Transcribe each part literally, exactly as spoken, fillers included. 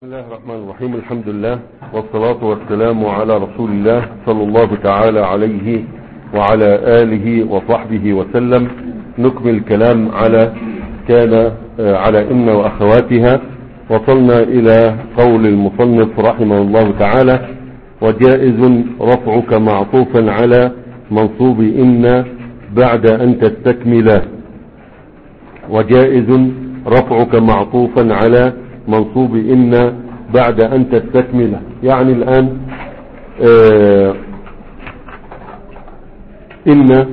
بسم الله الرحمن الرحيم. الحمد لله والصلاة والسلام على رسول الله صلى الله تعالى عليه وعلى آله وصحبه وسلم. نكمل الكلام على كان على إن وأخواتها. وصلنا إلى قول المصنف رحمه الله تعالى: وجائز رفعك معطوفا على منصوب إن بعد أن تستكمله. وجائز رفعك معطوفا على منصوب إن بعد أن تستكمله. يعني الآن آه إن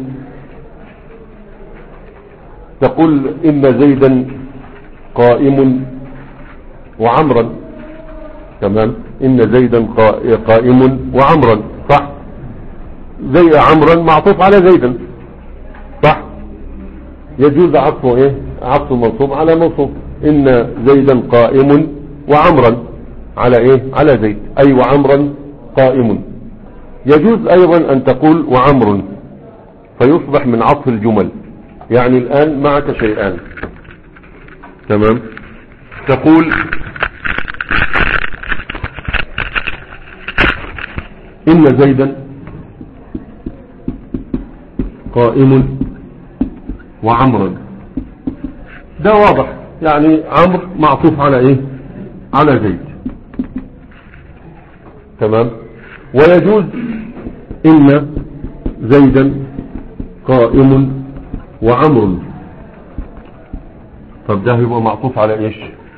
تقول إن زيدا قائم وعمرا. تمام. إن زيدا قائم وعمرا، صح. زي عمرا معطوف على زيدا، صح. يجوز عطفه ايه عطف منصوب على منصوب. إن زيدا قائم وعمرا على ايه على زيد، اي وعمرا قائم. يجوز ايضا ان تقول وعمر فيصبح من عطف الجمل. يعني الان معك شيئان. تمام. تقول إن زيدا قائم وعمرا، ده واضح. يعني عمرو معطوف على ايه على زيد. تمام. ويجوز إن زيدا قائم وعمر. طب ده يبقى معطوف على ايش؟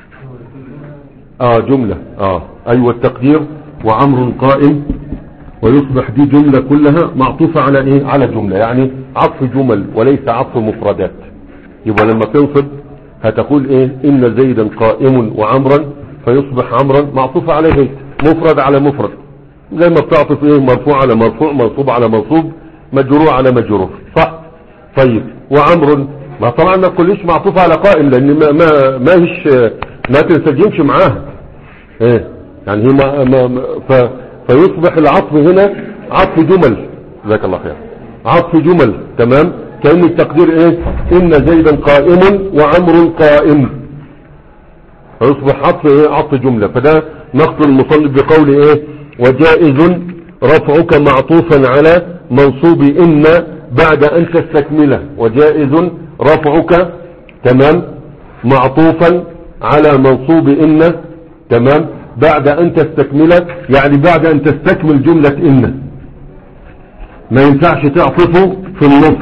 اه جملة. اه ايوه التقدير وعمر قائم، ويصبح دي جملة كلها معطوفة على ايه على جملة. يعني عطف جمل وليس عطف مفردات. يبقى لما تنصب هتقول ايه إن زيدا قائم وعمرا، فيصبح عمرا معطوفة على زيد، مفرد على مفرد، زي ما بتعطف ايه مرفوع على مرفوع، منصوب على منصوب، مجرور على مجرور، صح. طيب وعمر ما طبعا ما كلش معطوفة على قائم، لان ما ما ما هيش ما تنسجمش معاها ايه. يعني هي ما ما ف فيصبح العطف هنا عطف جمل. جزاك الله خير. عطف جمل. تمام. كأن التقدير ايه إن زيدا قائم وعمر قائم، فيصبح عطف ايه عطف جملة. فده نقص المصنف بقول ايه وجائز رفعك معطوفا على منصوب إن بعد أن تستكمله. وجائز رفعك تمام معطوفا على منصوب إن تمام بعد أن تستكمله. يعني بعد أن تستكمل جملة إن، ما ينفعش تعطفه في النص.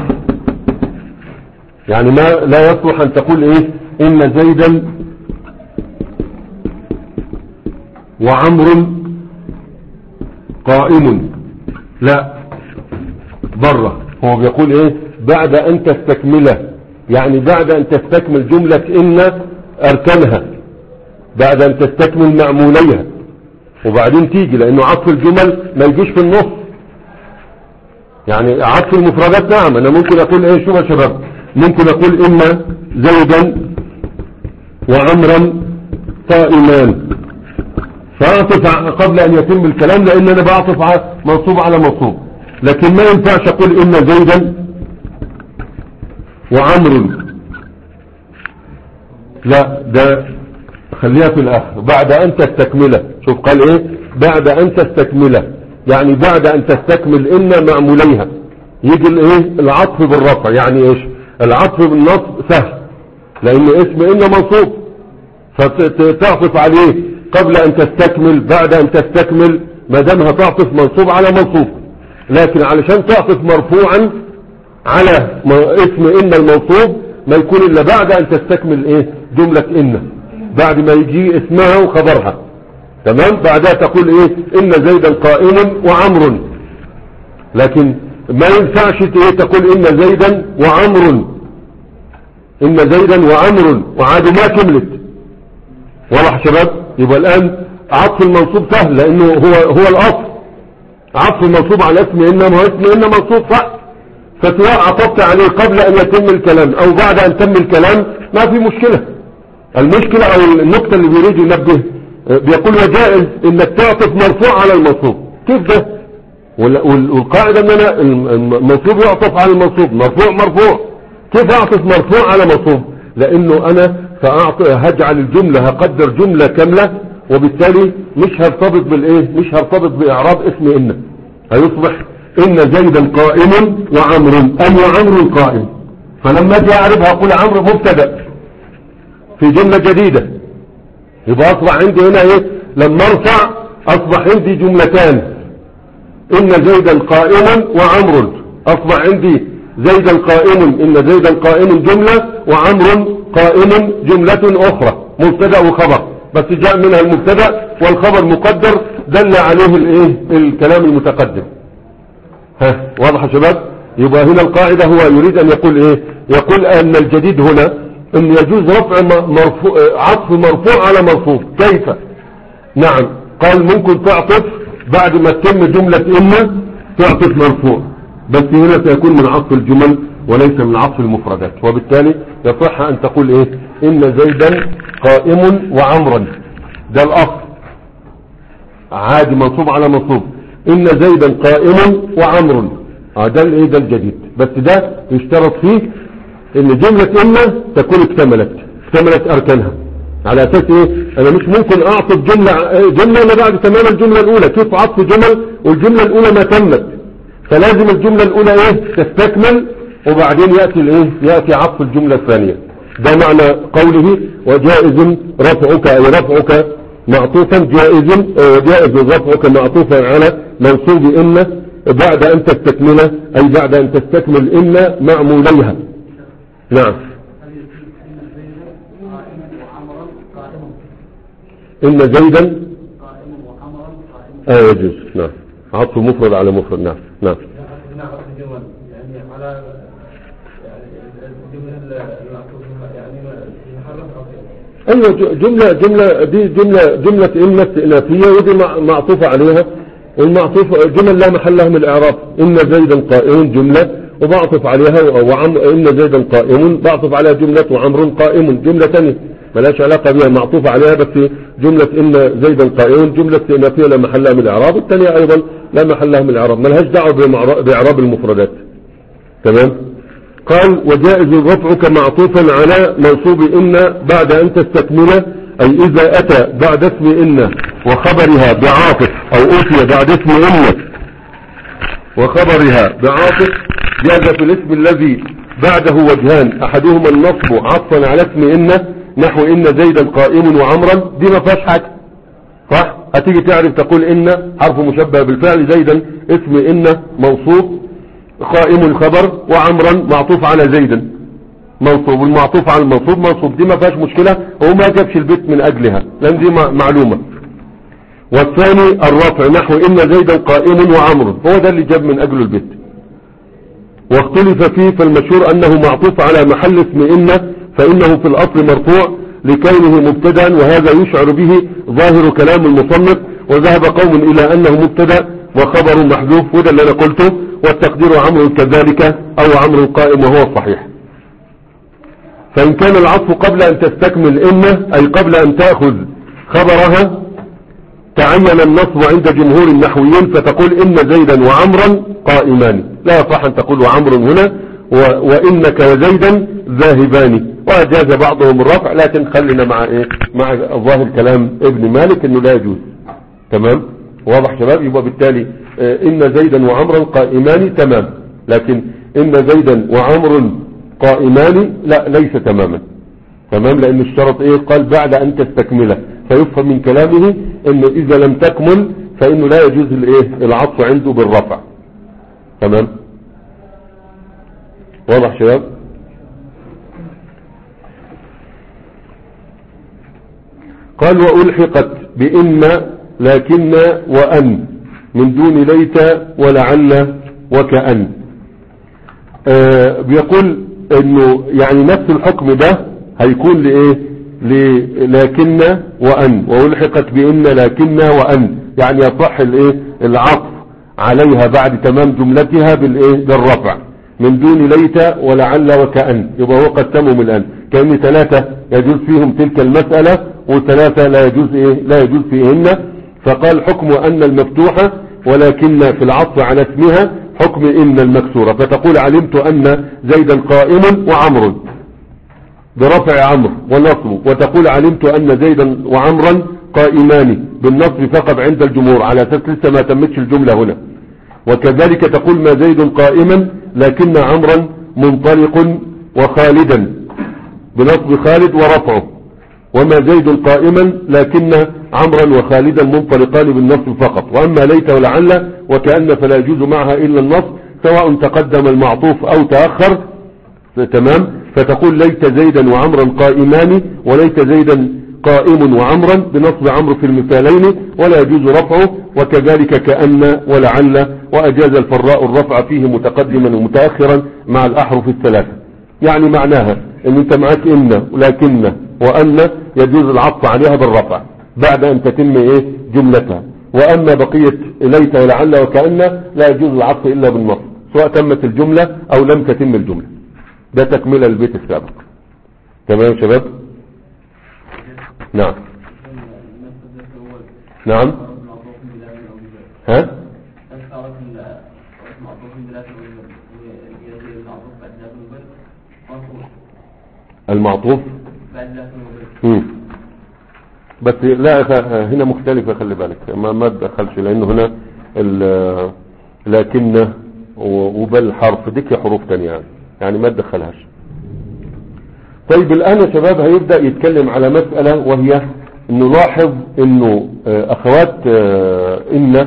يعني ما لا يصلح أن تقول إيه إن زيدا وعمر قائم، لا، بره. هو بيقول إيه بعد أن تستكمله، يعني بعد أن تستكمل جملة إن أركانها، بعد أن تستكمل معموليها، وبعدين تيجي، لأنه عطف الجمل ما يجيش في النص. يعني عطف المفردات نعم. أنا ممكن أقول إيه شو يا شباب، ممكن أقول إن زيدا وعمرا قائمان، فأعطف قبل أن يتم الكلام، لأن أنا بعطف على منصوب على منصوب. لكن ما ينفعش أقول إن زيدا وعمر، لا، ده خليها في الآخر بعد أن تستكمله. شوف قال إيه بعد أن تستكمله، يعني بعد أن تستكمل إن معموليها يجي الإيه العطف بالرفع. يعني إيش العطف بالنصب؟ سهل، لأن اسم إن منصوب، فتعطف عليه قبل أن تستكمل بعد أن تستكمل، ما دام هتعطف منصوب على منصوب. لكن علشان تعطف مرفوعا على اسم إن المنصوب ما يكون إلا بعد أن تستكمل إيه جملة إن، بعد ما يجي اسمها وخبرها. تمام. بعدها تقول إيه إن زيدا قائم وعمر. لكن ما ينفعش تقول إن زيدا وعمر، إن زيدا وعمر وعاد ما كملت. واضح شباب؟ يبقى الآن عطف المنصوب سهل، لأنه هو هو الأصل. عطف المنصوب على اسم إن، ما هو اسم إن منصوب، صح. فسواء عطفت عليه قبل أن يتم الكلام أو بعد أن تم الكلام ما في مشكلة. المشكلة أو النقطة اللي بيريد ينبه، بيقول وجائز إنك تعطف مرفوع على المنصوب. كيف ده؟ والقاعدة ان انا المنصوب يعطف على المنصوب، مرفوع مرفوع. كيف اعطف مرفوع على منصوب؟ لانه انا هجعل الجملة، هقدر جملة كاملة وبالتالي مش هرتبط بالايه مش هرتبط باعراب اسم ان، هيصبح ان زيدا قائم وعمر، ان وعمر قائم. فلما اجي اعرفها اقول عمرو مبتدا في جمله جديده، يبقى اصبح عندي هنا ايه لما ارفع اصبح عندي جملتان، ان زيدا قائم وعمر، اصبح عندي زيدا قائم ان زيدا قائم جمله وعمر قائم جمله اخرى، مبتدا وخبر، بس جاء منها المبتدا والخبر مقدر دل عليه الايه الكلام المتقدم. ها واضح يا شباب؟ يبقى هنا القاعده هو يريد ان يقول ايه؟ يقول ان الجديد هنا ان يجوز رفع مرفوع عطف مرفوع على مرفوع. كيف؟ نعم قال ممكن تعطف بعد ما تتم جمله ان تعطف مرفوع، بس هنا سيكون من عطف الجمل وليس من عطف المفردات، وبالتالي يصح ان تقول ايه ان زيدا قائم وعمرا، ده الاصل عادي منصوب على منصوب، ان زيدا قائم وعمر، اه ده الايه ده الجديد، بس ده يشترط فيه ان جملة ان تكون اكتملت اكتملت اركانها، على اساس ايه انا مش ممكن اعطف جملة جملة الا بعد تمام الجملة الاولى، كيف عطف جمل والجملة الاولى ما تمت، فلازم الجملة الاولى ايه تستكمل وبعدين يأتي الايه يأتي عطف الجملة الثانية. ده معنى قوله وجائز رفعك اي رفعك معطوفا جائز، وجائز رفعك معطوفا على منصوب ان بعد ان تستكمله اي بعد ان تستكمل ان معموليها. نعم ان زيدا اه يجوز، نعم عطف مفرد على مفرد، نعم نعم ايوه جملة جملة دي جملة جملة ان استئنافية ودي معطوفة عليها، والمعطوف جمل لا محل لها من الاعراب، ان زيدا قائم جملة وبعطف عليها وعم ان زيدا قائم بعطف عليها جملة وعمر قائم جملة ثانية ملاش علاقة بها معطوفة عليها، بس جملة ان زيدا قائم جملة استئنافية لا محل لها من الاعراب، الثانية ايضا لا محل لها من الاعراب، ملهاش دعوة باعراب المفردات. تمام. قال وجائز رفعك معطوفا على منصوب ان بعد ان تستكمله، اي اذا اتى بعد اسم ان وخبرها بعاطف او اتي بعد اسم ان وخبرها بعاطف جاز في الاسم الذي بعده وجهان احدهما النصب عطفا على اسم ان نحو ان زيدا قائم وعمرا، دي ما فيهاش حاجه صح، هتيجي تعرف تقول ان حرف مشبه بالفعل، زيدا اسم ان موصوف، قائم خبر، وعمرا معطوف على زيدا منصوب، والمعطوف على المنصوب منصوب، دي ما فيهاش مشكلة، وهو ما جابش البيت من اجلها لان دي معلومة. والثاني الرفع نحو ان زيدا قائم وعمر، هو ده اللي جاب من اجله البيت، واختلف فيه، فالمشهور انه معطوف على محل اسم ان، فانه في الاصل مرفوع لكونه مبتدا، وهذا يشعر به ظاهر كلام المصنف، وذهب قوم الى انه مبتدا وخبر محذوف، وده اللي انا قلته، والتقدير عمرو كذلك او عمرو قائم وهو الصحيح. فان كان العطف قبل ان تستكمل ان اي قبل ان تأخذ خبرها تعين النصب عند جمهور النحويين، فتقول ان زيدا وعمرا قائمان، لا يصح ان تقول وعمر هنا و... وانك وزيدا ذاهبان، وجاز بعضهم الرفع، لكن خلينا مع ايه مع ظاهر كلام ابن مالك انه لا يجوز. تمام واضح شباب؟ يبقى بالتالي ان زيدا وعمرا قائمان تمام، لكن ان زيدا وعمر قائمان لا ليس تماما. تمام، لان الشرط ايه قال بعد ان تستكمله، فيفهم من كلامه انه اذا لم تكمل فانه لا يجوز الايه العطف عنده بالرفع. تمام واضح شباب؟ قال والحقت بان لكن وان من دون ليت ولعل وكأن. آه بيقول انه يعني نفس الحكم ده هيكون لايه لكن وان، والحقت بان لكن وان، يعني يصح الايه العطف عليها بعد تمام جملتها بالايه بالرفع، من دون ليت ولعل وكأن، يبقى هو قد تمم الان، كأن ثلاثة يجوز فيهم تلك المسألة وثلاثة لا يجوز ايه لا يجوز فيهن. فقال حكم ان المفتوحة ولكن في العطف على اسمها حكم ان المكسورة، فتقول علمت ان زيدا قائم وعمر برفع عمرو ونصبه، وتقول علمت ان زيدا وعمرا قائمان بالنصب فقط عند الجمهور، على اساس لسه ما تمتش الجملة هنا. وكذلك تقول ما زيد قائما لكن عمرا منطلق وخالدا بنصب خالد ورفعه، وما زيد قائما لكن عمرا وخالدا منطلقان بالنصب فقط. واما ليت ولعل وكأن فلا يجوز معها الا النصب سواء تقدم المعطوف او تأخر. تمام. فتقول ليت زيدا وعمرا قائمان، وليت زيدا قائم وعمرا بنصب عمرو في المثالين ولا يجوز رفعه. وكذلك كأن ولعل، وأجاز الفراء الرفع فيه متقدما ومتأخرا مع الأحرف الثلاثة. يعني معناها ان انت معاك ان ولكن وأن يجوز العطف عليها بالرفع بعد ان تتم ايه جملتها. واما بقية ليت ولعل وكأن لا يجوز العطف الا بالنصب سواء تمت الجملة او لم تتم الجملة. ده تكملة البيت السابق. تمام يا شباب؟ نعم نعم. ها المعطوف مم. بس لا هنا مختلفة، خلي بالك ما ما تدخلش لانه هنا لكن وبل حرف ديك حروف تانية يعني, يعني ما تدخلهاش. طيب الآن يا شباب هيبدأ يتكلم على مسألة، وهي نلاحظ انه اخوات ان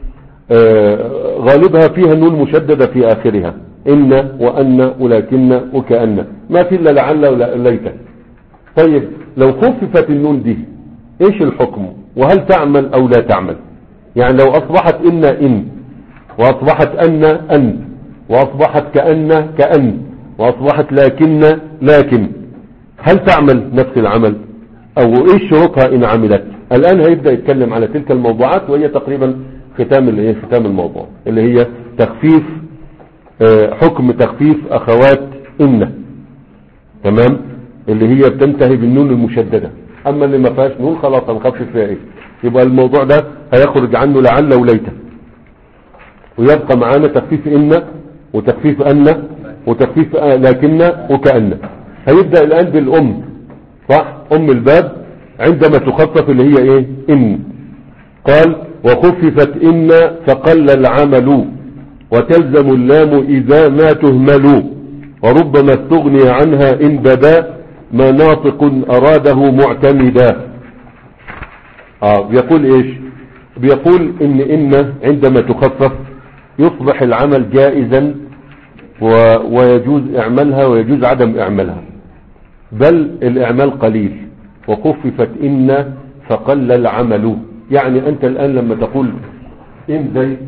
غالبها فيها النون مشددة في اخرها، ان وان ولكن وكأن، ما في الا لعل ولا ليت. طيب لو خففت النون دي ايش الحكم؟ وهل تعمل او لا تعمل؟ يعني لو اصبحت ان ان واصبحت ان ان واصبحت كأن كأن واصبحت لكن لكن، هل تعمل نفس العمل او ايش شروطها ان عملت؟ الان هيبدأ يتكلم على تلك الموضوعات، وهي تقريبا ختام الايه ختام الموضوع، اللي هي تخفيف اه حكم تخفيف اخوات ان. تمام. اللي هي بتنتهي بالنون المشددة. اما اللي ما فيهاش نون خلاص هنخفف فيها ايه. يبقى الموضوع ده هيخرج عنه لعل وليت، ويبقى معانا تخفيف ان وتخفيف ان وتخفيف لكن وكأن. هيبدأ الآن بالأم، صح؟ أم الباب عندما تخفف اللي هي ايه ان. قال وخففت ان فقل العمل وتلزم اللام اذا ما تهمل، وربما استغني عنها ان بدا ما ناطق اراده معتمدا. اه بيقول ايش؟ بيقول ان ان عندما تخفف يصبح العمل جائزا ويجوز اعمالها ويجوز عدم اعمالها، بل الاعمال قليل. وخففت ان فقل العمل، يعني انت الان لما تقول ان زيد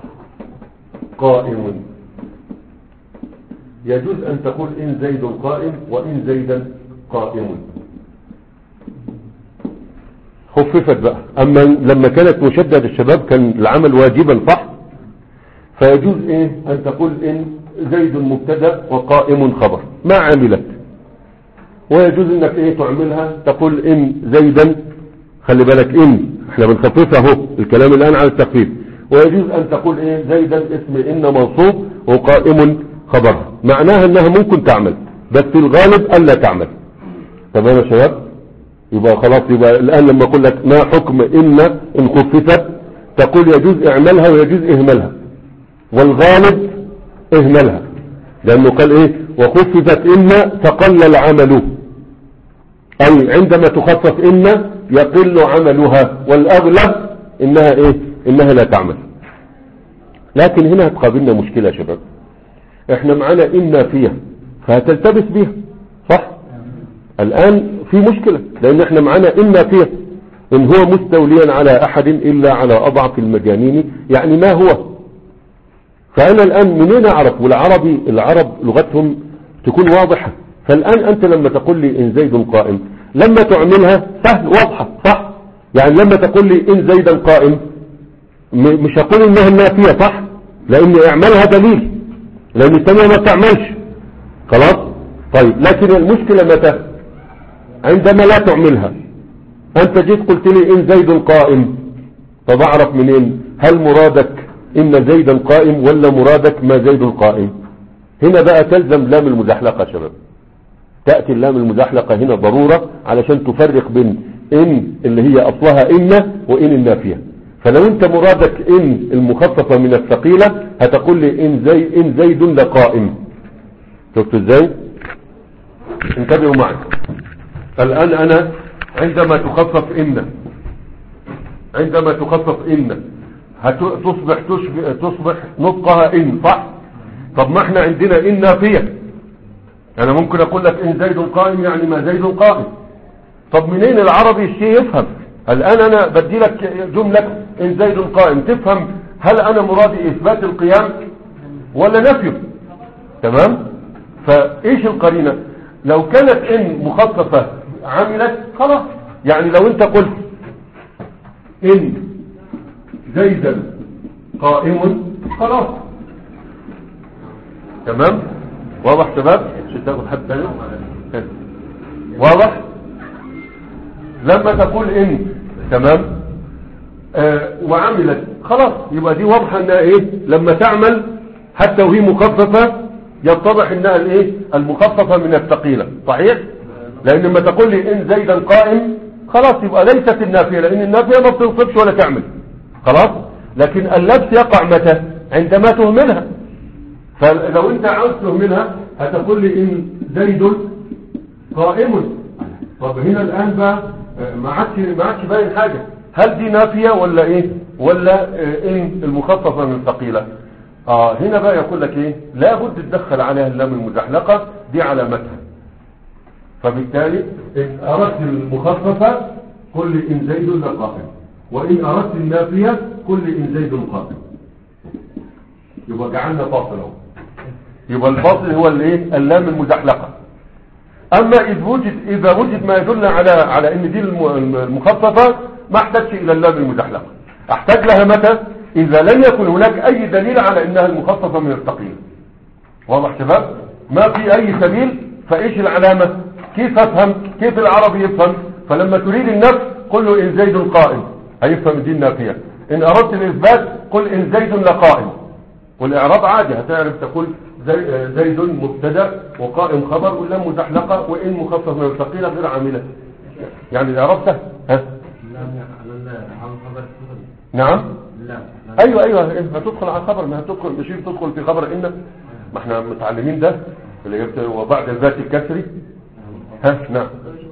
قائم يجوز ان تقول ان زيد قائم وان زيدا قائم. خففت بقى. اما لما كانت مشدد الشباب كان العمل واجبا صح، فيجوز ايه ان تقول ان زيد مبتدا وقائم خبر ما عملت، ويجوز انك ايه تعملها تقول ان زيدا، خلي بالك ان احنا بنخففها اهو الكلام الان على التخفيف. ويجوز ان تقول ايه زيدا اسم ان منصوب وقائم خبرها، معناها انها ممكن تعمل بس الغالب الا تعمل. تمام يا شباب؟ يبقى خلاص. يبقى الان لما اقول لك ما حكم ان ان خففت، تقول يجوز اعمالها ويجوز اهمالها، والغالب اهمالها، لانه قال ايه وخففت ان فقل العمل، اي عندما تخفف ان يقل عملها، والاغلب انها ايه انها لا تعمل. لكن هنا هتقابلنا مشكلة يا شباب، احنا معانا ان فيها فهتلتبس بيها صح. الان في مشكلة لان احنا معانا ان فيها، ان هو مستوليا على احد الا على اضعف المجانين، يعني ما هو. فانا الان منين اعرف؟ والعربي العرب لغتهم تكون واضحة. فالان انت لما تقول لي ان زيد قائم، لما تعملها سهل واضحة صح. يعني لما تقول لي ان زيدا قائم مش هقول انها النافية صح، لان اعمالها دليل، لان الثانية ما تعملش خلاص. طيب لكن المشكلة متى؟ عندما لا تعملها. انت جيت قلت لي ان زيد قائم، طب اعرف منين هل مرادك ان زيدا قائم ولا مرادك ما زيد قائم؟ هنا بقى تلزم لام المزحلقة يا شباب. تأتي اللام المزحلقة هنا ضرورة علشان تفرق بين إن اللي هي أصلها إن وإن النافية. فلو أنت مرادك إن المخففة من الثقيلة هتقول لي إن, زي إن زيد لقائم. شفت إزاي؟ انتبهوا معي الآن. أنا عندما تخفف إن عندما تخفف إن هتصبح تصبح نطقها إن، صح؟ طب ما احنا عندنا إن نافية. أنا ممكن أقول لك إن زيد قائم يعني ما زيد قائم. طب منين العربي الشيء يفهم؟ الآن أنا بدي لك جملة إن زيد قائم تفهم هل أنا مرادي إثبات القيام ولا نفيه؟ تمام؟ فإيش القرينة؟ لو كانت إن مخففة عملت خلاص. يعني لو أنت قلت إن زيدا قائم خلاص. تمام؟ واضح شباب؟ مش تاخد حد ثاني؟ واضح؟ لما تقول إن تمام آه وعملت خلاص يبقى دي واضحة انها ايه لما تعمل حتى وهي مخففة يتضح انها الايه المخففة من الثقيلة. صحيح؟ لان لما تقول لي ان زيدا قائم خلاص يبقى ليست النافية، لان النافية ما بتنصبش ولا تعمل خلاص. لكن اللبس يقع متى؟ عندما تهملها. فلو انت عاوز تهملها هتقول لي ان زيد قائم. طب هنا الان بقى ما عادش ما عادش باين حاجة، هل دي نافية ولا ايه ولا ان المخففة من الثقيلة؟ اه هنا بقى يقول لك ايه لابد تدخل عليها اللام المزحلقة دي علامتها. فبالتالي ان اردت المخففة قل ان زيد لقائم، وان اردت النافية قل ان زيد قائم. يبقى جعلنا فاصل اهو. يبقى الفاصل هو الايه اللام المزحلقة. اما اذا وجد اذا وجد ما يدل على على ان دي المخففة ما احتاجش الى اللام المزحلقة. احتاج لها متى؟ اذا لم يكن هناك اي دليل على انها المخففة من الثقيل. واضح شباب؟ ما في اي سبيل. فايش العلامة؟ كيف افهم؟ كيف العربي يفهم؟ فلما تريد النفي قل له ان زيد قائم هيفهم دي النافية. ان اردت الاثبات قل ان زيد لقائم. والاعراب عادي هتعرف تقول زي زيد مبتدا وقائم خبر واللام مزحلقة وان مخفف من الثقيلة غير عاملة. يعني الاعراب سهل. ها نعم ايوه ايوه هتدخل على الخبر. ما هتدخل مش تدخل في خبر ان ما احنا متعلمين ده اللي جبت وبعد الذات الكسري. ها نعم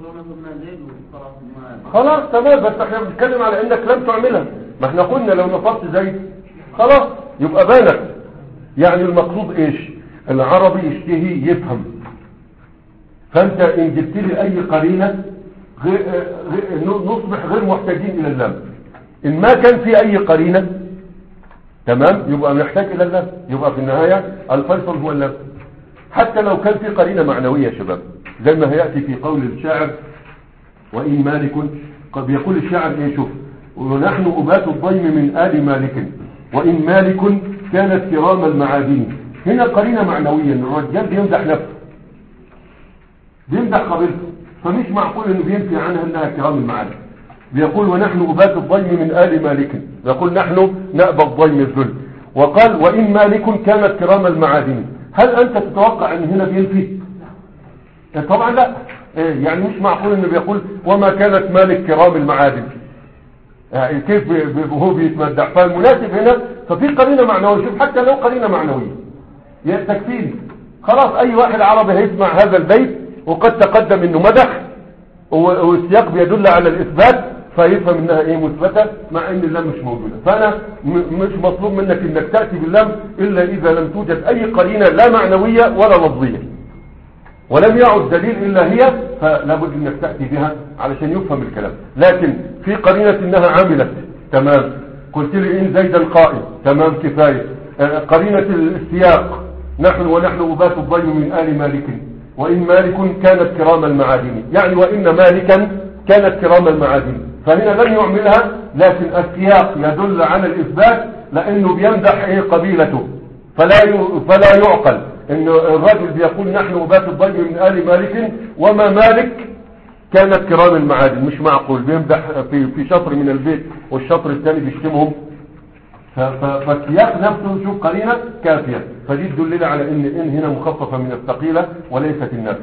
خلاص تمام. بس احنا بنتكلم على انك لم تعملها. ما احنا قلنا لو نفضت زيد خلاص يبقى بانت. يعني المقصود ايش؟ العربي يشتهي يفهم. فانت ان جبت لي اي قرينة غير غير نصبح غير محتاجين الى اللام. ان ما كان في اي قرينة تمام يبقى نحتاج الى اللام. يبقى في النهاية الفيصل هو اللام. حتى لو كان في قرينة معنوية يا شباب زي ما هيأتي في قول الشاعر وإن مالك. قد يقول الشاعر ايه شوف ونحن أبات الضيم من آل مالك وإن مالك كانت كرام المعادن. هنا قرينة معنوية ان الرجال بيمدح نفسه بيمدح قبيلته فمش معقول انه بينفي عنها انها كرام المعادن. بيقول ونحن أبات الضيم من آل مالك. يقول نحن نأبى الضيم الذل. وقال وإن مالك كانت كرام المعادن. هل أنت تتوقع أن هنا بينفي؟ طبعا لا. يعني مش معقول أنه بيقول وما كانت مالك كرام المعادن. يعني كيف هو بيتمدح؟ فالمناسب هنا ففي قرينة معنوية. شوف حتى لو قرينة معنوية تكفيني خلاص. أي واحد عربي هيسمع هذا البيت وقد تقدم أنه مدح والسياق بيدل على الإثبات فيفهم انها ايه مثبتة مع ان اللام مش موجودة. فانا مش مطلوب منك انك تأتي باللام الا اذا لم توجد اي قرينة لا معنوية ولا لفظية ولم يعد دليل الا هي فلا بد انك تأتي بها علشان يفهم الكلام. لكن في قرينة انها عملت تمام. قلت لي ان زيد القائم تمام كفاية. آه قرينة السياق نحن ونحن أبات الضيم من آل مالك وإن مالك كانت كرام المعادن. يعني وإن مالكا كانت كرام المعادن. فهنا لم يعملها لكن السياق يدل على الإثبات لأنه بيمدح ايه قبيلته. فلا فلا يعقل ان الرجل بيقول نحن أبات الضيم من آل مالك وما مالك كانت كرام المعادن. مش معقول. بيمدح في في شطر من البيت والشطر الثاني بيشتمهم. فالسياق نفسه شوف قرينة كافية. فدي تدل على ان ان هنا مخففة من الثقيلة وليست النافية.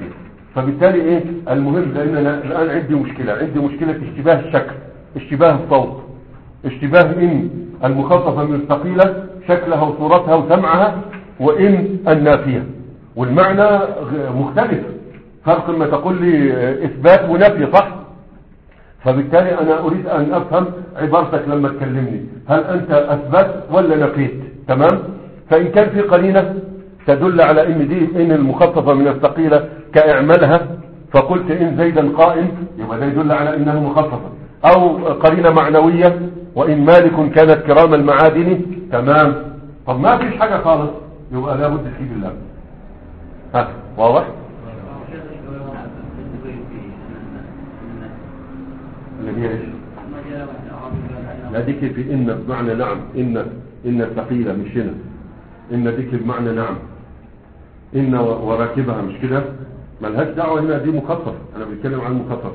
فبالتالي ايه المهم، لان انا الان عندي مشكلة عندي مشكلة اشتباه الشكل، اشتباه الصوت، اشتباه ان المخففة من الثقيلة شكلها وصورتها وسمعها، وان النافية والمعنى مختلف، فرق ما تقول لي اثبات ونفي، صح؟ فبالتالي انا اريد ان افهم عبارتك لما تكلمني، هل انت اثبت ولا نفيت؟ تمام. فان كان في قرينة تدل على ان دي ان المخففة من الثقيلة كاعملها، فقلت ان زيدا قائم، يبقى ده يدل على انها مخففة، او قرينة معنوية وان مالك كانت كرام المعادن، تمام. طب ما فيش حاجة خالص، يبقى لابد تجيب الله. ها واضح؟ اللي هي ايش؟ لا ديك في ان بمعنى نعم، ان ان الثقيلة مش هنا، ان ديك بمعنى نعم، ان وراكبها مش كده، ملهاش دعوة هنا، دي مخففة، انا بتكلم عن مخففة.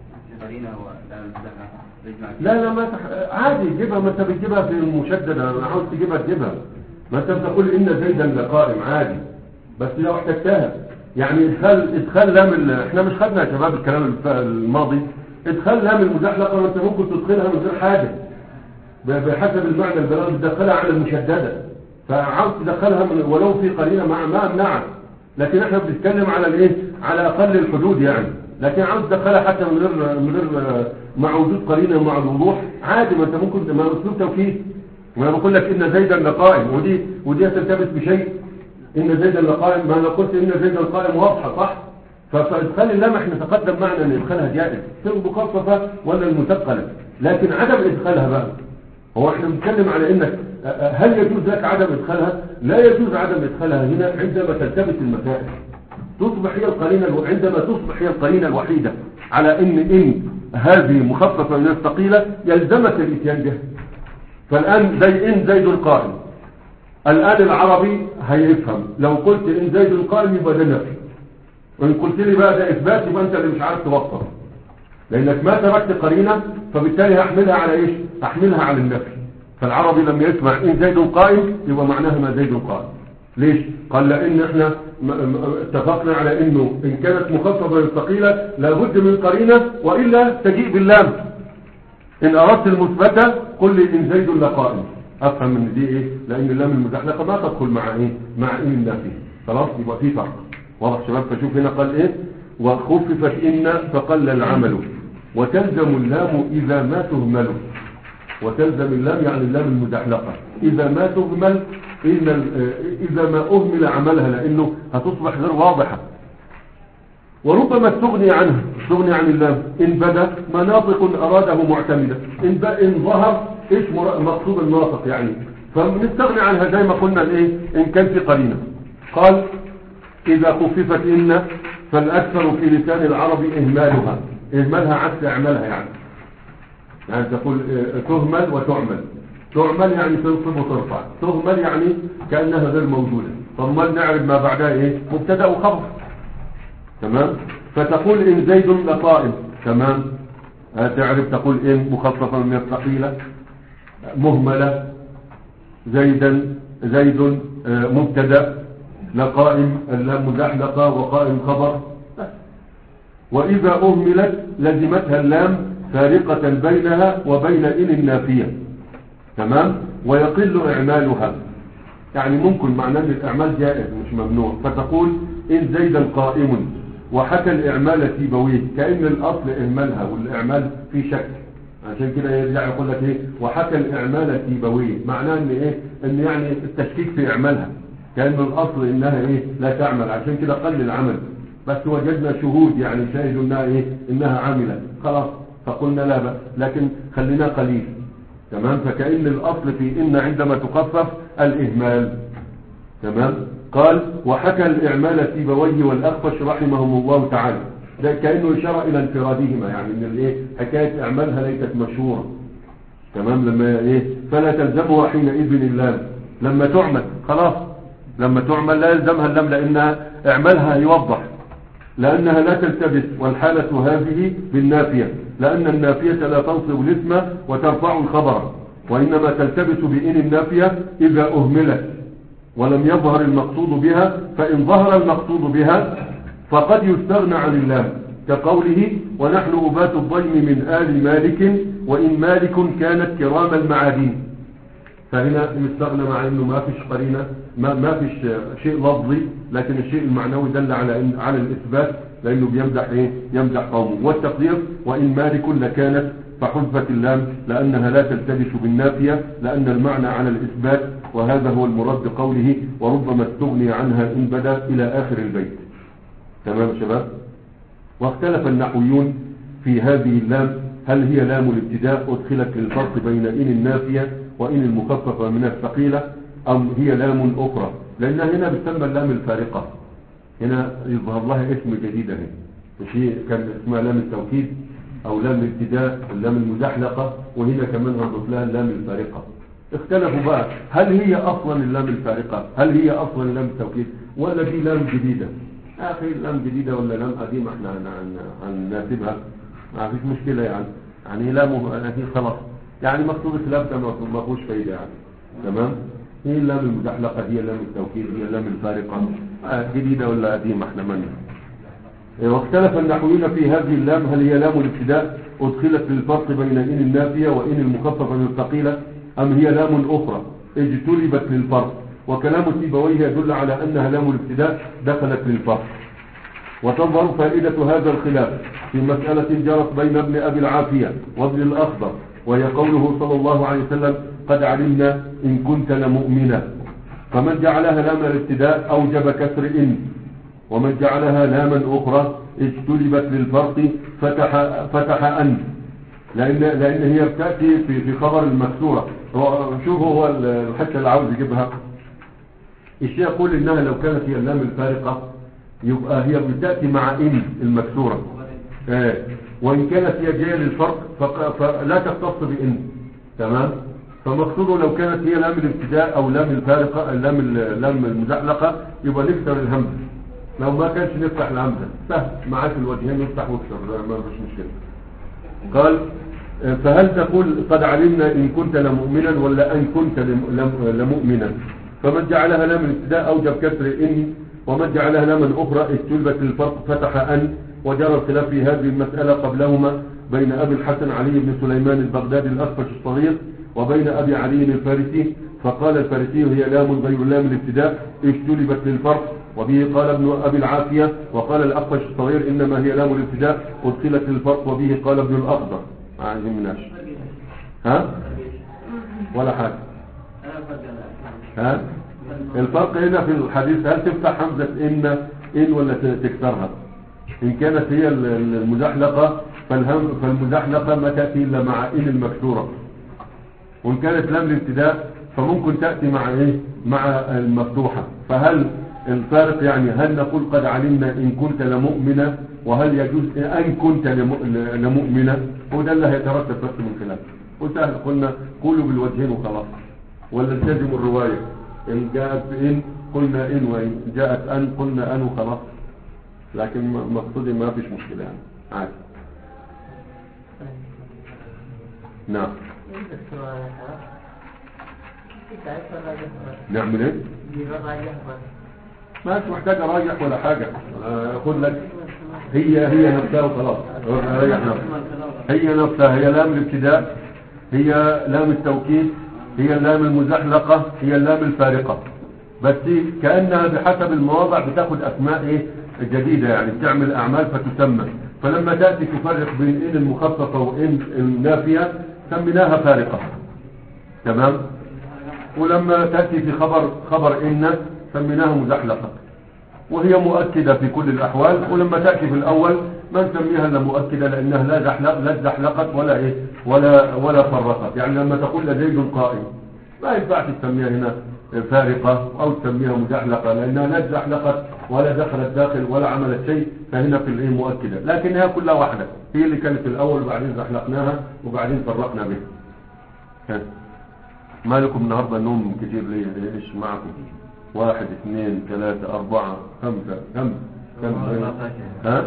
لا لا ما تح... عادي جيبها، ما انت بتجيبها في المشددة، انا عاوز تجيبها تجيبها، ما انت بتقول ان زيدا لقائم عادي، بس لو احتجتها يعني ادخال ادخال لام ال... احنا مش خدنا يا شباب الكلام الماضي، ادخال لام المزحلقة وانت ممكن تدخلها من غير حاجة بحسب المعنى البلاغي، تدخلها على المشددة، فعاوز تدخلها من ولو في قرينة مع ما امنعك، لكن احنا بنتكلم على الايه، على اقل الحدود يعني، لكن عاوز تدخلها حتى من غير من غير مع وجود قرينة مع الوضوح عادي، ما انت ممكن، ما اسلوب توكيد، ما انا بقول لك ان زيدا لقائم، ودي ودي تلتبس بشيء، ان زيدا لقائم، ما انا قلت ان زيدا قائم واضحه صح، فادخال اللام احنا تقدم معنا ان ادخالها جائز في المخففه ولا المثقله، لكن عدم ادخالها بقى، هو احنا بنتكلم على انك هل يجوز لك عدم ادخالها؟ لا يجوز عدم ادخالها هنا عندما تلتبس المسائل، تصبح هي القرينه، عندما تصبح هي القرينه الوحيده على ان ان هذه مخففه من الثقيله يلزمك الاتيان بها. فالان زي ان زيد القائم، الان العربي هيفهم لو قلت ان زيد القائم يبقى ده نفي، وان قلت لي بقى ده اثبات يبقى انت اللي مش عارف توصل، لانك ما تركت قرينه، فبالتالي هحملها على ايش؟ هحملها على النفي. فالعربي لما يسمع ان زيد قائم يبقى معناها ما زيد قائم. ليش؟ قال لان احنا اتفقنا على انه ان كانت مخففه للثقيله لابد من قرينه، والا تجيء باللام. ان اردت المثبته قل لي ان زيد لقائم، افهم ان دي ايه، لان اللام المزحلقه ما تدخل مع ايه، مع ان النافي، خلاص يبقى في فرق واضح شباب. فشوف هنا قال ايه، وخففت ان فقل العمل، وتلزم اللام اذا ما تهمل، وتلزم اللام يعني اللام المزحلقه اذا ما تهمل، إن إذا ما أهمل عملها لأنه هتصبح غير واضحة. وربما تغني عنها، تغني عن اللام إن بدا مناطق أراده معتمدة، إن, إن ظهر إيش مقصود الناطق يعني، فنستغني عنها زي ما قلنا الإيه إن كان في قرينة. قال إذا خففت إن فالأكثر في لسان العرب إهمالها، إهمالها عكس إعمالها يعني، يعني تقول تهمل وتعمل، تعمل يعني تنصب وترفع، تهمل يعني كأنها غير موجودة. طب ما نعرف ما بعدها ايه، مبتدا وخبر، تمام. فتقول ان زيد لقائم، تمام، هتعرف تقول ان مخففة من الثقيلة، مهملة، زيدا زيد مبتدا، لقائم اللام مزحلقة وقائم خبر. واذا اهملت لزمتها اللام فارقة بينها وبين ان النافية، تمام، ويقل اعمالها، يعني ممكن معناه ان الاعمال جائز مش ممنوع. فتقول ان زيدا قائم وحكى الاعمال سيبويه، كأن الاصل اهمالها والاعمال في شك، عشان كده يرجع يقول لك ايه وحكى الاعمال سيبويه، معناه ان ايه، ان يعني التشكيك في اعمالها، كأن الاصل انها ايه لا تعمل، عشان كده قل العمل، بس وجدنا شهود يعني شاهدوا انها ايه انها عاملة خلاص، فقلنا لا بأس، لكن خلينا قليل، تمام. فكأن الأصل في إن عندما تخفف الإهمال، تمام. قال وحكى الإعمال سيبويه والأخفش رحمهم الله تعالى، ده كأنه إشارة إلى انفرادهما، يعني إن الإيه حكاية إعمالها ليست مشهورة، تمام. لما إيه فلا تلزمها حينئذ اللام، لما تعمل خلاص، لما تعمل لا يلزمها اللام، لأنها إعمالها يوضح، لأنها لا تلتبس، والحالة هذه بالنافية، لأن النافية لا تنصب الاسم وترفع الخبر، وإنما تلتبس بإن النافية إذا أهملت ولم يظهر المقصود بها، فإن ظهر المقصود بها فقد يستغنى عن اللام كقوله ونحن أبات الضيم من آل مالك وإن مالك كانت كرام المعادين. فهنا يستغنى مع انه ما فيش قرينه، ما, ما فيش شيء لفظي، لكن الشيء المعنوي دل على على الاثبات، لانه بيمدح ايه؟ يمدح قومه. والتقدير وان مالك لكانت فحذفت اللام لانها لا تلتبس بالنافيه، لان المعنى على الاثبات، وهذا هو المراد بقوله وربما استغني عنها ان بدا الى اخر البيت. تمام يا شباب؟ واختلف النحويون في هذه اللام، هل هي لام الابتداء ادخلت للفرق بين ان النافيه وإن المخففة من الثقيلة أم هي لام أخرى، لأن هنا بتسمى اللام الفارقة. هنا يظهر لها اسم جديد اهي، مش كان اسمها لام التوكيد أو لام الابتداء اللام المزحلقة، وهنا كمان هنضيف لها اللام الفارقة. اختلفوا بقى هل هي أصلا اللام الفارقة، هل هي أصلا اللام التوكيد، ولا دي لام جديدة؟ أخي لام جديدة ولا لام قديمة احنا هنناسبها، ما فيش مشكلة يعني، يعني لام هي خلاص يعني مكتوب خلاف ده ما فيهوش فايده يعني. تمام؟ هي اللام المزحلقه هي لام التوكيد هي اللام الفارقه، آه جديده ولا قديمه احنا من. واختلف النحويون في هذه اللام، هل هي لام الابتداء ادخلت للفرق بين ان النافيه وان المخففه من الثقيله ام هي لام اخرى اجتلبت للفرق. وكلام سيبويه يدل على انها لام الابتداء دخلت للفرق. وتظهر فائده هذا الخلاف في مساله جرت بين ابن ابي العافيه وابن الاخضر، وهي قوله صلى الله عليه وسلم قد علمنا إن كنت لمؤمنا، فمن جعلها لام الابتداء أوجب كسر إن، ومن جعلها لاما أخرى اجتلبت للفرق فتح, فتح أن، لأن, لأن هي بتأتي في, في خبر المكسورة. شوفوا هو الحتة اللي عاوز يجيبها، الشيء يقول إنها لو كانت هي اللام الفارقة يبقى هي بتأتي مع إن المكسورة، آه. وإن كانت هي جاية للفرق فلا تختص بإن. تمام؟ فمقصوده لو كانت هي لام الابتداء أو لام الفارقة اللام اللام المزحلقة يبقى نكسر الهمزة، لو ما كانش نفتح الهمزة سهل معاك الوجهين نفتح واكسر ما فيش مشكلة. قال فهل تقول قد علمنا إن كنت لمؤمنا ولا أن كنت لمؤمنا؟ فمن جعلها لام الابتداء أوجب كسر إن، ومن جعلها لاما أخرى استلبت للفرق فتح أن. وجرى الخلاف في هذه المسألة قبلهما بين أبي الحسن علي بن سليمان البغدادي الأخفش الصغير وبين أبي علي الفارسي، فقال الفارسي هي لام غير لام الابتداء اجتلبت للفرق، وبه قال ابن أبي العافية، وقال الأخفش الصغير إنما هي لام الابتداء أدخلت للفرق، وبه قال ابن الأخضر. ما عايزين ها ولا حاجة. ها الفرق هنا في الحديث هل تفتح حمزة إن إن ولا تكسرها؟ إن كانت هي المزحلقة فالمزحلقة ما تأتي إلا مع إن المكسورة، وإن كانت لام الابتداء فممكن تأتي مع إيه؟ مع المفتوحة. فهل الفارق يعني هل نقول قد علمنا إن كنت لمؤمنة، وهل يجوز أن كنت لمؤمنة؟ وده اللي هيترتب بس من خلاف. وسهل قلنا قولوا بالوجهين وخلاص، ولا التزم الرواية، إن جاءت إن قلنا إن، وإن جاءت أن قلنا أن وخلاص، لكن مقصودي ما فيش مشكلة يعني عادي. نعم نعمل ايه؟ ما انت محتاج اراجح ولا حاجة، اقول لك هي هي نفسها وخلاص، ريح نفسها، هي نفسها، هي لام الابتداء، هي لام التوكيد، هي اللام المزحلقة، هي اللام الفارقة، بس كأنها بحسب المواضع بتاخد اسماء ايه جديدة، يعني بتعمل اعمال فتسمى. فلما تأتي تفرق بين ان المخففة وان النافية سميناها فارقة. تمام؟ ولما تأتي في خبر خبر ان سميناها مزحلقة، وهي مؤكدة في كل الاحوال. ولما تأتي في الاول ما نسميها الا مؤكدة، لانها لا زحلق لا زحلقت ولا ايه ولا ولا فرقت. يعني لما تقول زيد قائم ما ينفعش تسميها هنا فارقة او تسميها مزحلقة، لانها لا زحلقت ولا دخلت داخل ولا عملت شيء، فهنا في الايه مؤكدة، لكنها كلها واحدة، هي اللي كانت في الاول وبعدين زحلقناها وبعدين فرقنا بها. ما لكم النهاردة نوم كتير ليه؟ ايش معكم؟ واحد اثنين ثلاثة اربعة خمسة كم كم ها؟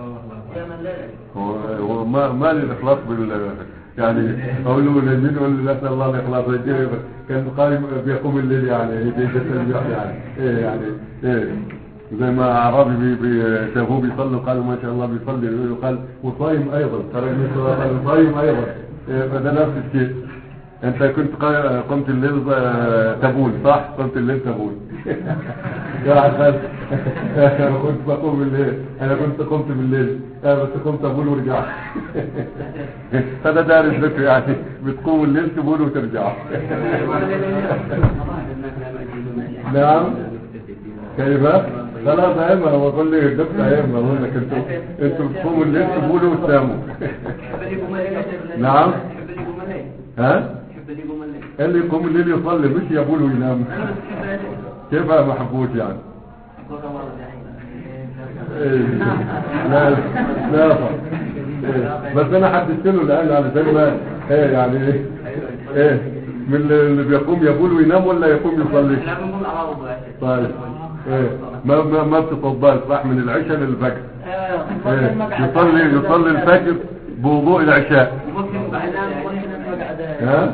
هو ما ما للاخلاص بال يعني اقولوا لمين يقول نسال الله الاخلاص، كان قائم بيقوم الليل يعني يعني ايه يعني ايه زي ما اعرابي بي- بي- شافوه بيصلي قالوا ما شاء الله بيصلي، وقال وصايم ايضا، قال وصايم ايضا. إيه، فده نفس الشيء. انت كنت قا- قمت الليل آه، تبول صح؟ قمت الليل تبول. يا عسل. انا كنت بقوم بالليل، انا كنت قمت بالليل، آه، بس قمت ابول ورجعت. فده دارس لك يعني بتقوم الليل تبول وترجع. نعم. كيف؟ خلاص ايما هو كل الدكتور ايما هو انك انتوا انتوا بتقوموا الليل تبولوا وتناموا. نعم. ها؟ اللي يقوم الليل يصلي مش يبول وينام. كيف ما حبوش يعني؟ إيه. لا لا طبعا. إيه. بس انا حددت له الان على زي ما ايه يعني ايه ايه من اللي بيقوم يبول وينام ولا يقوم يصلي؟ طيب ايه ما ما ما بتفضل صح من العشاء للفجر. ايه يصلي يصلي الفجر بوضوء العشاء. ها؟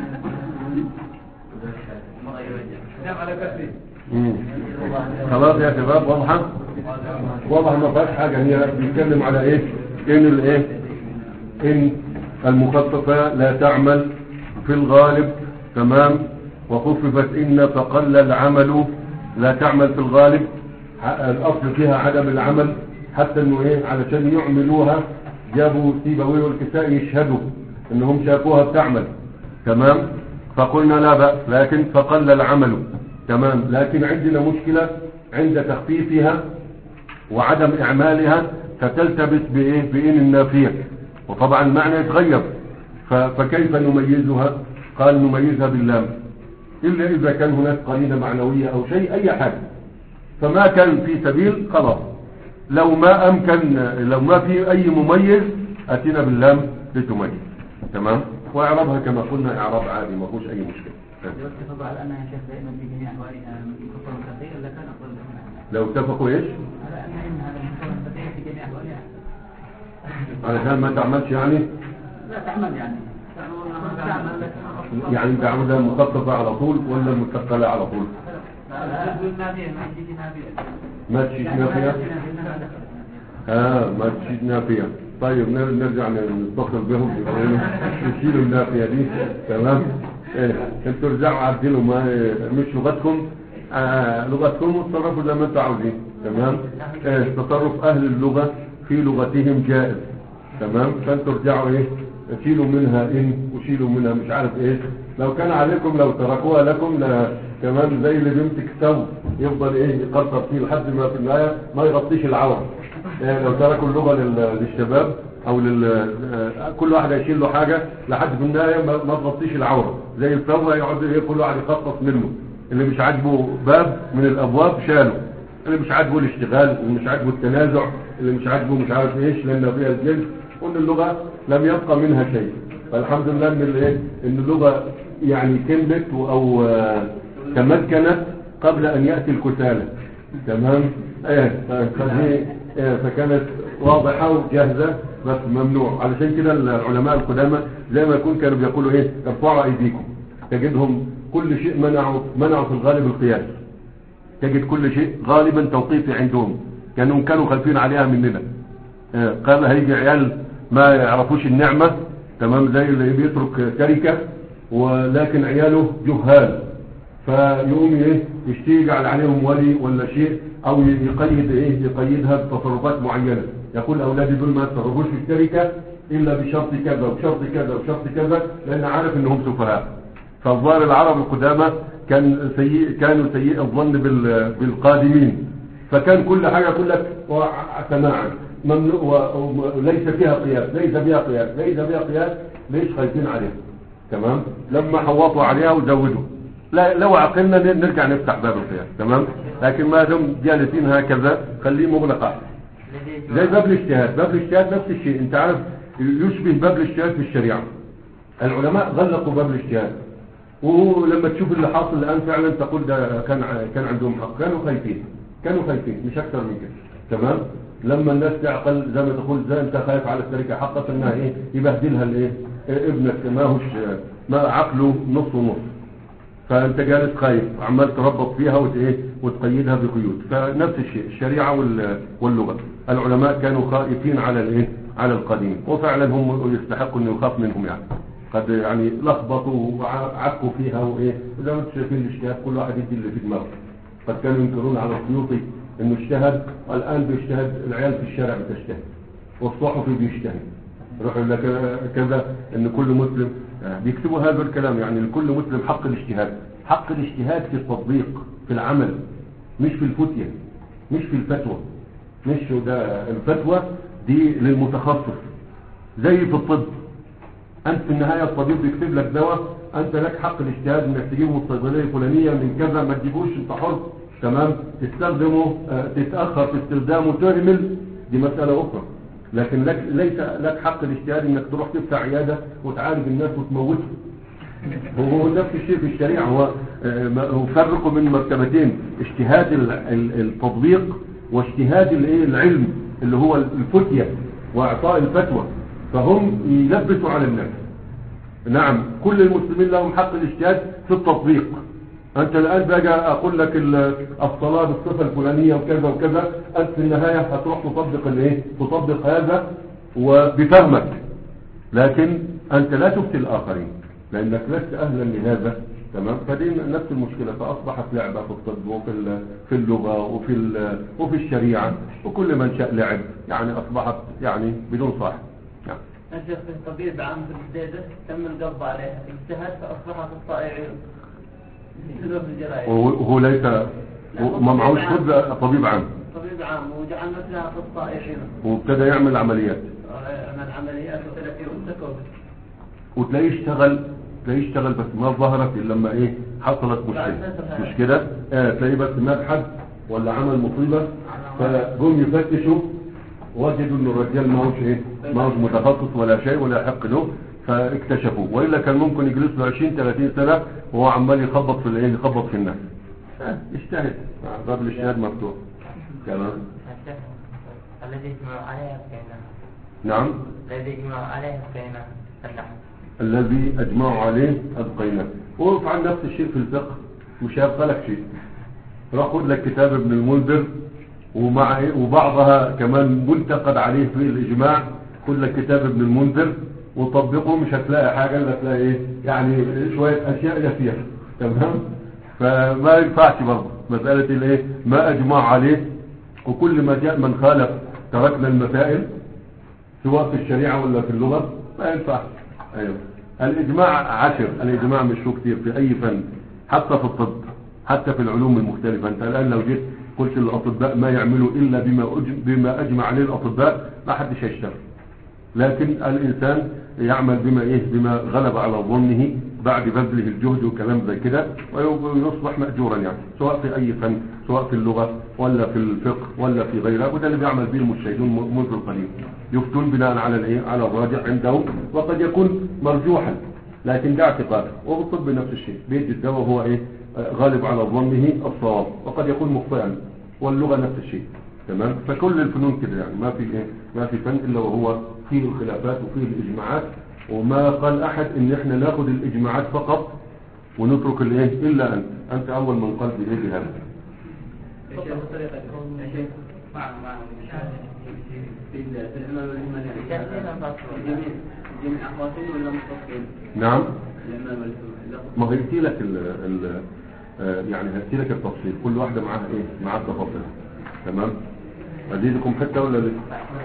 مم. خلاص يا شباب واضحه واضحه ما فيهاش حاجه، هي بيتكلم على ايه؟ ان الايه ان المخففه لا تعمل في الغالب، تمام، وخففت ان فقل العمل لا تعمل في الغالب. الاصل فيها عدم العمل، حتى انه ايه علشان يعملوها جابوا سيبويه والكسائي يشهدوا انهم شافوها بتعمل، تمام. فقلنا لا بأس، لكن فقل العمل، تمام. لكن عندنا مشكلة عند تخفيفها وعدم اعمالها فتلتبس بايه بإن النافية، وطبعا المعنى يتغير. فكيف نميزها؟ قال نميزها باللام، الا اذا كان هناك قرينة معنوية او شيء اي حاجة. فما كان في سبيل خلاص، لو ما امكن لو ما في اي مميز اتينا باللام لتميز، تمام. واعرابها كما قلنا اعراب عادي ما فيهوش اي مشكلة. لو اتفقوا ايش؟ علشان ما تعملش يعني؟ لا تعمل يعني يعني انت عاملها مخففة على طول ولا مثقلة على طول؟ ما تشيش نافية. اه ما تشيش نافية. طيب نرجع نتصل بهم يشيلوا النافية دي، تمام. ايه انتوا رجعوا عدلوا ما مش لغتكم، آه لغتكم وتصرفوا زي ما انتوا عاوزين، تمام. ايه تصرف اهل اللغة في لغتهم جائز، تمام. فانتوا رجعوا ايه شيلوا منها ان وشيلوا منها مش عارف ايه. لو كان عليكم لو تركوها لكم لا، كمان زي اللي بيمسك ثوب يفضل ايه يقرصر فيه لحد ما في النهايه ما يغطيش العورة. إيه لو تركوا اللغة للشباب او لل كل واحد يشيل له حاجة لحد في النهايه ما تغطيش العورة زي الثوب، يقعد ايه كل واحد يخصص منه. اللي مش عاجبه باب من الابواب شاله، اللي مش عاجبه الاشتغال، اللي مش عاجبه التنازع، اللي مش عاجبه مش عارف ايش لان فيها الجنس، وان اللغة لم يبقى منها شيء. فالحمد لله ان الايه ان اللغة يعني كملت او تمكنت قبل ان يأتي الكسالة، تمام. ايه ايه فكانت واضحة وجاهزة، بس ممنوع. علشان كده العلماء القدامى زي ما يكون كانوا بيقولوا ايه ارفعوا ايديكم، تجدهم كل شيء منعوا منعوا في الغالب القياس، تجد كل شيء غالبا توقيفي عندهم، كانوا كانوا خالفين عليها مننا. اه قال هيجي عيال ما يعرفوش النعمة، تمام، زي اللي بيترك تركة ولكن عياله جهال، فيقوم ايه يشتيق عليهم ولي ولا شيء او يقيد ايه يقيدها بتصرفات معينة، يقول اولادي دول ما يتصرفوش في التركة الا بشرط كذا وشرط كذا وشرط كذا، لان عارف انهم سفهاء. فالظاهر العرب القدامى كان سيء كانوا سيء الظن بالقادمين، فكان كل حاجة يقول لك سماعا ممنوع وليس فيها قياس ليس فيها قياس ليس فيها قياس، ليش خايفين عليها، تمام. لما حوطوا عليها وزودوا، لا لو عقلنا نرجع نفتح باب القياس، تمام. لكن ما دام جالسين هكذا خليه مغلق زي باب الاجتهاد. باب الاجتهاد نفس الشيء، انت عارف يشبه باب الاجتهاد في الشريعة. العلماء غلقوا باب الاجتهاد، ولما تشوف اللي حاصل الان فعلا تقول ده كان كان عندهم حق، كانوا خايفين كانوا خايفين مش اكثر من كده، تمام. لما الناس تعقل زي ما تقول زي انت خايف على التركه حقك انها ايه يبهدلها الايه ابنك ما هوش ما عقله نص ونص، فانت جالس خايف عمال تربط فيها وت ايه وتقيدها بقيود. فنفس الشيء الشريعه واللغه، العلماء كانوا خائفين على الايه على القديم، وفعلا هم يستحقوا انه يخاف منهم يعني. قد يعني لخبطوا وعكوا فيها وايه، زي ما انتم شايفين الاجتهاد كل واحد يدي اللي في دماغه. قد كانوا ينكرون على السيوطي انه اجتهد، والان بيجتهد العيال في الشارع بتجتهد والصحفي بيجتهد. يروح لك كذا ان كل مسلم بيكتبوا هذا الكلام، يعني لكل مسلم حق الاجتهاد. حق الاجتهاد في التطبيق في العمل، مش في الفتية، مش في الفتوى. مش ده الفتوى دي للمتخصص زي في الطب. انت في النهاية الطبيب بيكتب لك دواء، انت لك حق الاجتهاد انك تجيبه من الصيدلية الفلانية من كذا، ما تجيبوش انت حر، تمام، تستخدمه اه تتأخر في استخدامه تهمل، دي مسألة اخرى. لكن لك ليس لك حق الاجتهاد انك تروح تفتح عيادة وتعالج الناس وتموتهم. هو نفس الشيء في الشريعة. هو اه فرقوا من مرتبتين، اجتهاد التطبيق واجتهاد الايه العلم اللي هو الفتية واعطاء الفتوى. فهم يلبسوا على الناس. نعم كل المسلمين لهم حق الاجتهاد في التطبيق. انت الان باجي اقول لك الصلاة بالصفة الفلانية وكذا وكذا، انت في النهاية هتروح تطبق الايه تطبق هذا وبفهمك، لكن انت لا تفتي الاخرين لانك لست اهلا لهذا، تمام. فدي نفس المشكلة، فاصبحت لعبة في الطب وفي في اللغة وفي وفي الشريعة، وكل من شاء لعب، يعني اصبحت يعني بدون صاحب. نعم. الشيخ الطبيب عام في الجديدة تم القبض عليها، اجتهد فاصبحت الطائعين وهو ليس ما معهوش طب، طبيب عام طبيب عام وجعل مثلها في الطائعين وابتدى يعمل عمليات عمل عمليات وثلاثين وانتكوب، وتلاقيه يشتغل تلاقيه يشتغل بس ما ظهرت الا لما ايه حصلت مشكله، مش كده؟ اه تلاقيه بس مبحث ولا عمل مصيبه، فجم يفتشوا وجدوا ان الرجال ما هوش ايه ما هوش متخصص ولا شيء ولا يحق له، فاكتشفوه. والا كان ممكن يجلس له عشرين ثلاثين سنه وهو عمال يخبط في الايه يخبط في الناس. اه اجتهد، باب الاجتهاد مفتوح. تمام. الذي يجمع عليها الكينة. نعم. الذي يجمع عليها الكينة النحو. الذي اجمعوا عليه القينة. وفعل نفس الشيء في الفقه، مش هيبقى لك شيء. راح خد لك كتاب ابن المنذر ومع وبعضها كمان منتقد عليه في الاجماع، خد لك كتاب ابن المنذر وطبقه، مش هتلاقي حاجة الا تلاقي ايه يعني شوية اشياء يسيرة، تمام. فما ينفعش برضه مسألة الايه ما اجمع عليه، وكل ما جاء من خالف تركنا المسائل سواء في الشريعة ولا في اللغة، ما ينفع. ايوه الاجماع عشر، الاجماع مش شو كتير في اي فن، حتى في الطب، حتى في العلوم المختلفة. انت الان لو جيت قلت للاطباء ما يعملوا الا بما بما اجمع عليه الاطباء، ما حدش هيشتغل. لكن الانسان يعمل بما ايه بما غلب على ظنه بعد بذله الجهد وكلام زي كده، ويصبح مأجورا يعني، سواء في اي فن، سواء في اللغة ولا في الفقه ولا في غيره. وده اللي بيعمل به المجتهدون منذ القديم، يفتون بناء على الايه على الراجع عندهم، وقد يكون مرجوحا لكن ده اعتقاد. وبالطب نفس الشيء، بيجي الدواء هو ايه غالب على ظنه الصواب، وقد يكون مخطئا. واللغة نفس الشيء، تمام. فكل الفنون كده يعني، ما في ايه ما في فن الا وهو فيه الخلافات وفيه الاجماعات. وما قال احد ان احنا ناخذ الاجماعات فقط ونترك الايه الا انت انت اول من قال بهذه هذا. مع مع في العلماء والإيمان جميع أخواتين ولا متصلين؟ نعم. العلماء ما هيأتي لك ال ال يعني هيأتي لك التفصيل، كل واحدة معها ايه معها التفاصيل، تمام. أزيدكم حتى ولا لسه؟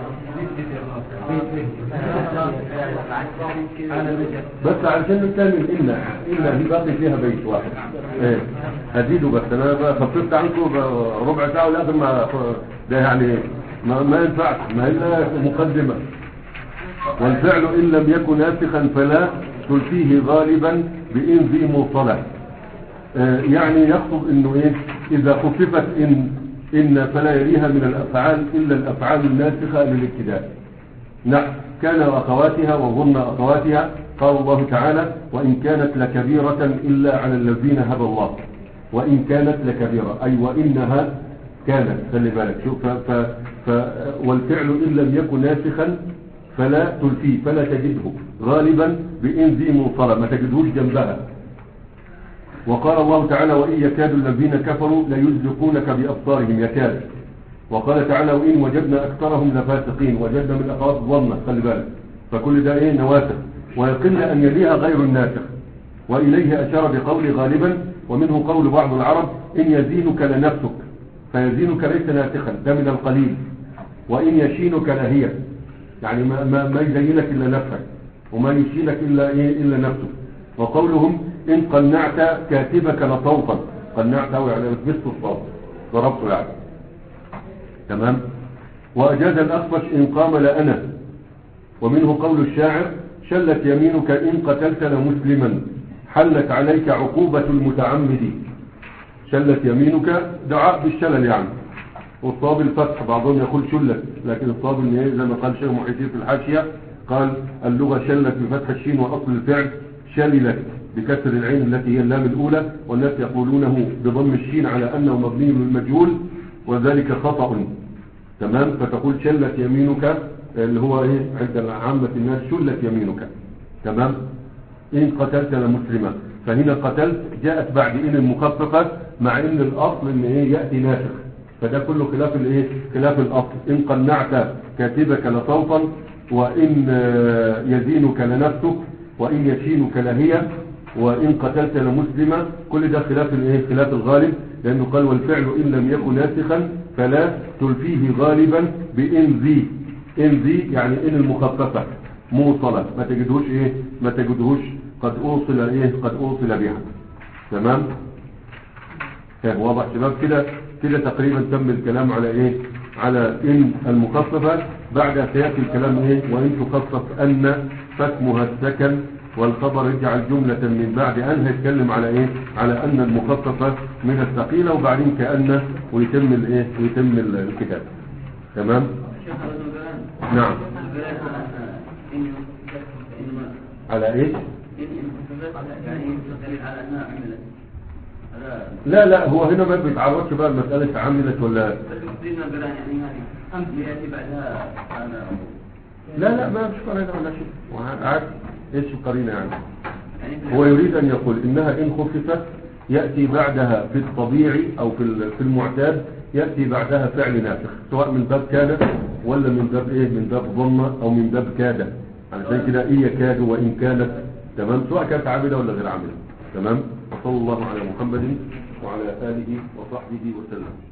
بس علشان نكمل إلا إلا هي باقي فيها بيت واحد. ايه أزيده بس أنا بقى خففت عنكم ربع ساعة ولازم ما ده يعني ما, ما ينفعش، ما إلا مقدمة. والفعل إن لم يكن ناسخا فلا تلفيه غالبا بإن ذي مصطلح. اه يعني يقصد إنه إيه إذا خففت إن إن فلا يليها من الأفعال إلا الأفعال الناسخة للابتداء. نعم كان وأخواتها وظن أخواتها، قال الله تعالى وإن كانت لكبيرة إلا على الذين هدى الله. وإن كانت لكبيرة أي وإنها كانت، خلي بالك شوف. ف ف والفعل إن لم يكن ناسخا فلا تلفيه، فلا تجده غالبا بإن ذي منصرة، ما تجدهوش جنبها. وقال الله تعالى وإن يكاد الذين كفروا ليزلقونك بأبصارهم يكاد. وقال تعالى وإن وجدنا أكثرهم لفاسقين، وجدنا من الأخوات ظنة، خلي بالك، فكل ده إيه نواسخ، ويقل أن يليها غير الناسخ. وإليه أشار بقول غالبا، ومنه قول بعض العرب إن يزينك لنفسك، فيزينك ليس ناسخا، ده من القليل. وإن يشينك لهي، يعني ما, ما, ما يزينك إلا نفسك، وما يشينك إلا, إيه إلا نفسك. وقولهم إن قنعت كاتبك لصوتا، قنعته يعني لبست الصوت، ضربته يعني. تمام. وأجاز الأخفش إن قام لأنا. ومنه قول الشاعر شلت يمينك إن قتلت لمسلما، حلت عليك عقوبة المتعمد. شلت يمينك دعاء بالشلل يعني، والصواب الفتح، بعضهم يقول شلت، لكن الصواب ان زي ما قال شيخ محي الدين في الحاشية، قال اللغة شلت بفتح الشين وأصل الفعل شللت بكسر العين التي هي اللام الأولى، والناس يقولونه بضم الشين على أنه مبني للمجهول وذلك خطأ. تمام. فتقول شلت يمينك اللي هو ايه عند عامة الناس شلت يمينك. تمام. إن قتلت لمسلما، فهنا قتلت جاءت بعد إن المخففة، مع إن الأصل إن إيه يأتي ناسخ، فده كله خلاف الإيه خلاف الأصل. إن قنعت كاتبك لصوتا، وإن يزينك لنفسك، وإن يشينك لهي، وإن قتلت لمسلما، كل ده خلاف الإيه خلاف الغالب، لأنه قال والفعل إن لم يكن ناسخا فلا تلفيه غالبا بإن ذي. إن ذي يعني إن المخففة موصلة، ما تجدهوش إيه ما تجدهوش قد أوصل إيه قد أوصل بها. تمام. طيب واضح شباب كده كده تقريبا تم الكلام على إيه على إن المخففة. بعد سيأتي الكلام إيه وإن تخفف أن فاسمها السكن، والخبر يجعل جملة من بعد أن. هيتكلم على إيه على أن المخففة من الثقيلة، وبعدين كأن ويتم الإيه ويتم الكتاب. تمام. نعم. على ايه لا لا هو هنا ما بيتعرضش بقى المسألة عملت ولا لا لا ما مش قرينة ولا شيء، عارف ايش القرينة يعني. هو يريد ان يقول انها ان خففت يأتي بعدها في الطبيعي او في في المعتاد يأتي بعدها فعل ناسخ، سواء من باب كاد ولا من باب ايه من باب ظن او من باب كاد، علشان كده إيه يكاد وإن كانت. تمام. سواء كانت عاملة ولا غير عاملة. تمام. وصلى الله على محمد وعلى آله وصحبه وسلم.